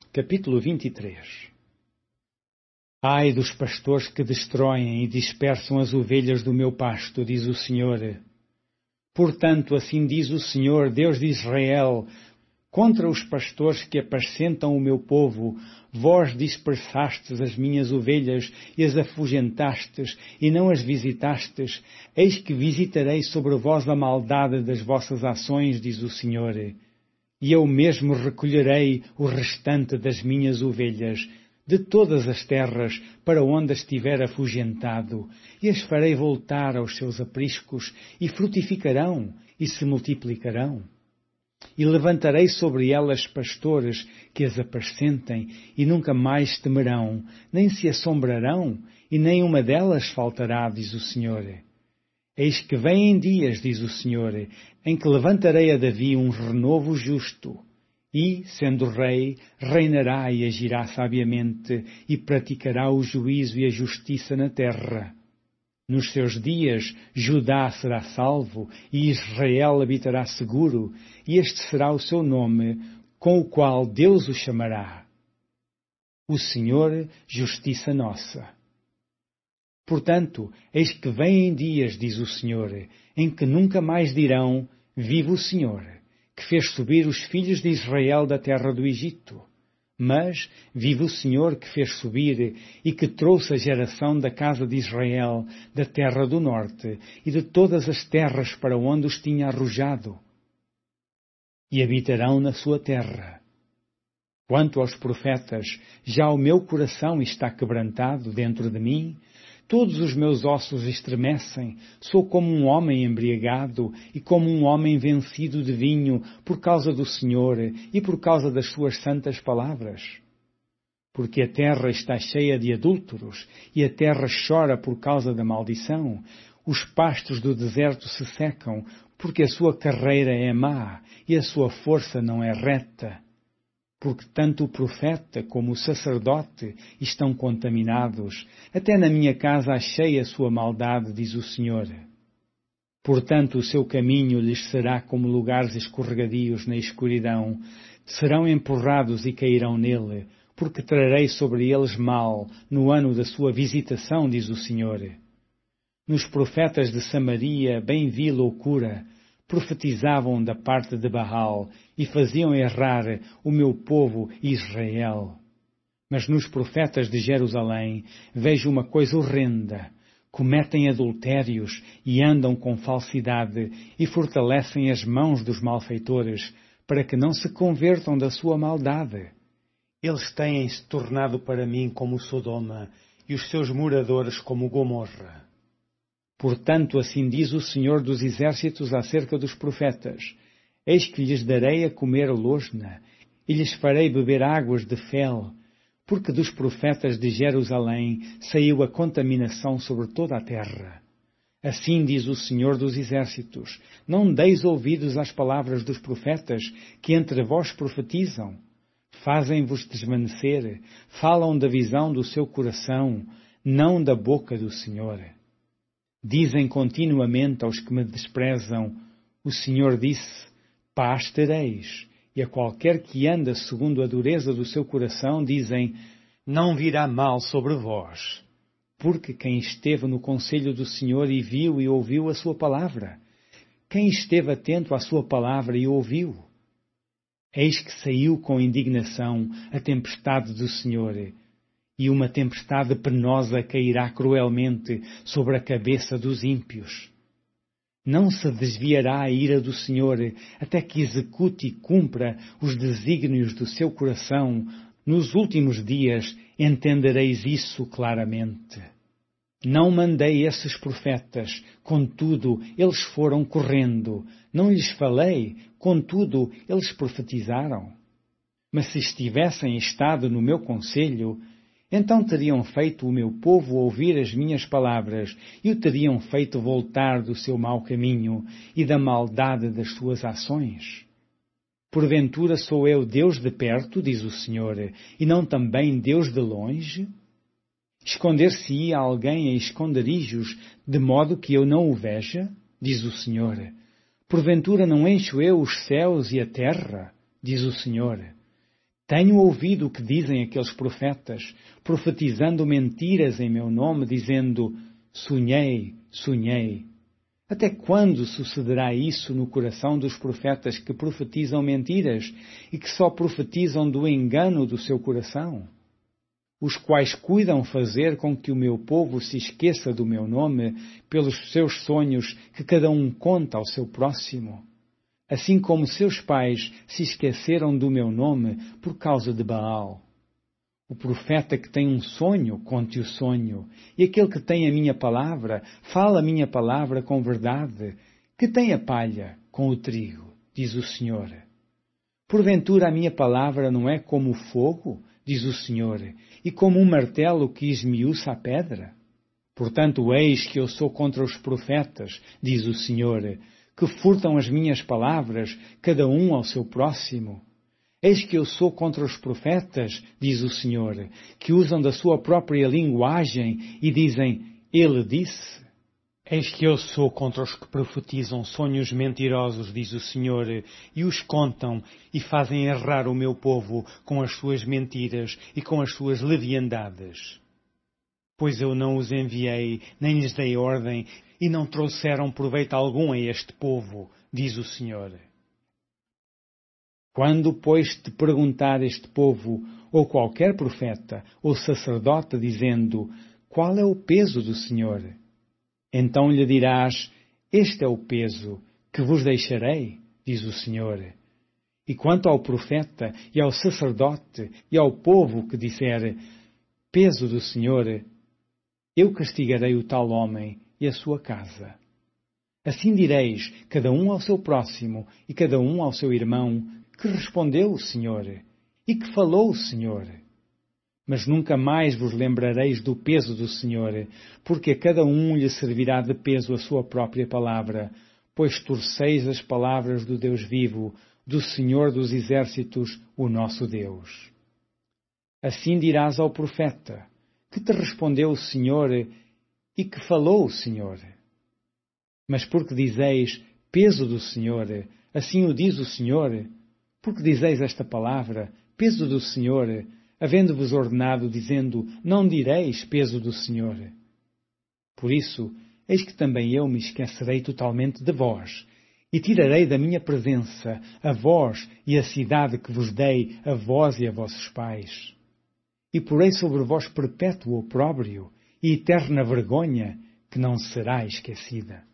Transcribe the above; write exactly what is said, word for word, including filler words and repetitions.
Capítulo vinte e três. Ai dos pastores que destroem e dispersam as ovelhas do meu pasto, diz o Senhor. Portanto, assim diz o Senhor, Deus de Israel, contra os pastores que apacentam o meu povo, vós dispersastes as minhas ovelhas e as afugentastes, e não as visitastes, eis que visitarei sobre vós a maldade das vossas ações, diz o Senhor. E eu mesmo recolherei o restante das minhas ovelhas, de todas as terras para onde as tiver afugentado, e as farei voltar aos seus apriscos, e frutificarão, e se multiplicarão. E levantarei sobre elas pastores que as apacentem, e nunca mais temerão, nem se assombrarão, e nem uma delas faltará, diz o Senhor. Eis que vêm dias, diz o Senhor, em que levantarei a Davi um renovo justo, e, sendo rei, reinará e agirá sabiamente, e praticará o juízo e a justiça na terra. Nos seus dias, Judá será salvo, e Israel habitará seguro, e este será o seu nome, com o qual Deus o chamará. O Senhor, justiça nossa. Portanto, eis que vêm dias, diz o Senhor, em que nunca mais dirão, vive o Senhor, que fez subir os filhos de Israel da terra do Egito. Mas vive o Senhor que fez subir e que trouxe a geração da casa de Israel da terra do norte e de todas as terras para onde os tinha arrojado. E habitarão na sua terra. Quanto aos profetas, já o meu coração está quebrantado dentro de mim, todos os meus ossos estremecem, sou como um homem embriagado e como um homem vencido de vinho por causa do Senhor e por causa das suas santas palavras. Porque a terra está cheia de adúlteros e a terra chora por causa da maldição. Os pastos do deserto se secam, porque a sua carreira é má e a sua força não é reta. Porque tanto o profeta como o sacerdote estão contaminados, até na minha casa achei a sua maldade, diz o Senhor. Portanto, o seu caminho lhes será como lugares escorregadios na escuridão, serão empurrados e cairão nele, porque trarei sobre eles mal no ano da sua visitação, diz o Senhor. Nos profetas de Samaria bem vi loucura, profetizavam da parte de Baal e faziam errar o meu povo Israel. Mas nos profetas de Jerusalém vejo uma coisa horrenda. Cometem adultérios e andam com falsidade e fortalecem as mãos dos malfeitores para que não se convertam da sua maldade. Eles têm-se tornado para mim como Sodoma e os seus moradores como Gomorra. Portanto, assim diz o Senhor dos Exércitos acerca dos profetas, eis que lhes darei a comer losna, e lhes farei beber águas de fel, porque dos profetas de Jerusalém saiu a contaminação sobre toda a terra. Assim diz o Senhor dos Exércitos, não deis ouvidos às palavras dos profetas que entre vós profetizam. Fazem-vos desvanecer, falam da visão do seu coração, não da boca do Senhor. Dizem continuamente aos que me desprezam, o Senhor disse, paz tereis, e a qualquer que anda segundo a dureza do seu coração, dizem, não virá mal sobre vós. Porque quem esteve no conselho do Senhor e viu e ouviu a sua palavra? Quem esteve atento à sua palavra e ouviu? Eis que saiu com indignação a tempestade do Senhor, e uma tempestade penosa cairá cruelmente sobre a cabeça dos ímpios. Não se desviará a ira do Senhor até que execute e cumpra os desígnios do seu coração. Nos últimos dias entendereis isso claramente. Não mandei esses profetas, contudo eles foram correndo. Não lhes falei, contudo eles profetizaram. Mas se estivessem estado no meu conselho, então teriam feito o meu povo ouvir as minhas palavras e o teriam feito voltar do seu mau caminho e da maldade das suas ações. Porventura sou eu Deus de perto, diz o Senhor, e não também Deus de longe? Esconder-se-ia alguém a esconderijos, de modo que eu não o veja, diz o Senhor. Porventura não encho eu os céus e a terra, diz o Senhor. Tenho ouvido o que dizem aqueles profetas, profetizando mentiras em meu nome, dizendo, sonhei, sonhei. Até quando sucederá isso no coração dos profetas que profetizam mentiras e que só profetizam do engano do seu coração? Os quais cuidam fazer com que o meu povo se esqueça do meu nome pelos seus sonhos que cada um conta ao seu próximo. Assim como seus pais se esqueceram do meu nome por causa de Baal. O profeta que tem um sonho, conte o sonho, e aquele que tem a minha palavra, fala a minha palavra com verdade, que tem a palha com o trigo, diz o Senhor. Porventura a minha palavra não é como o fogo, diz o Senhor, e como um martelo que esmiuça a pedra? Portanto, eis que eu sou contra os profetas, diz o Senhor, que furtam as minhas palavras, cada um ao seu próximo. Eis que eu sou contra os profetas, diz o Senhor, que usam da sua própria linguagem e dizem, ele disse. Eis que eu sou contra os que profetizam sonhos mentirosos, diz o Senhor, e os contam e fazem errar o meu povo com as suas mentiras e com as suas leviandades. Pois eu não os enviei, nem lhes dei ordem, e não trouxeram proveito algum a este povo, diz o Senhor. Quando, pois, te perguntar este povo, ou qualquer profeta, ou sacerdote, dizendo, qual é o peso do Senhor? Então lhe dirás, este é o peso que vos deixarei, diz o Senhor. E quanto ao profeta, e ao sacerdote, e ao povo que disser, peso do Senhor, eu castigarei o tal homem e a sua casa. Assim direis, cada um ao seu próximo, e cada um ao seu irmão, que respondeu o Senhor, e que falou o Senhor. Mas nunca mais vos lembrareis do peso do Senhor, porque a cada um lhe servirá de peso a sua própria palavra, pois torceis as palavras do Deus vivo, do Senhor dos exércitos, o nosso Deus. Assim dirás ao profeta, que te respondeu o Senhor, e que falou o Senhor. Mas porque dizeis, peso do Senhor, assim o diz o Senhor, porque dizeis esta palavra, peso do Senhor, havendo-vos ordenado, dizendo, não direis peso do Senhor. Por isso, eis que também eu me esquecerei totalmente de vós, e tirarei da minha presença a vós e a cidade que vos dei, a vós e a vossos pais. E porei sobre vós perpétuo opróbrio e eterna vergonha, que não será esquecida.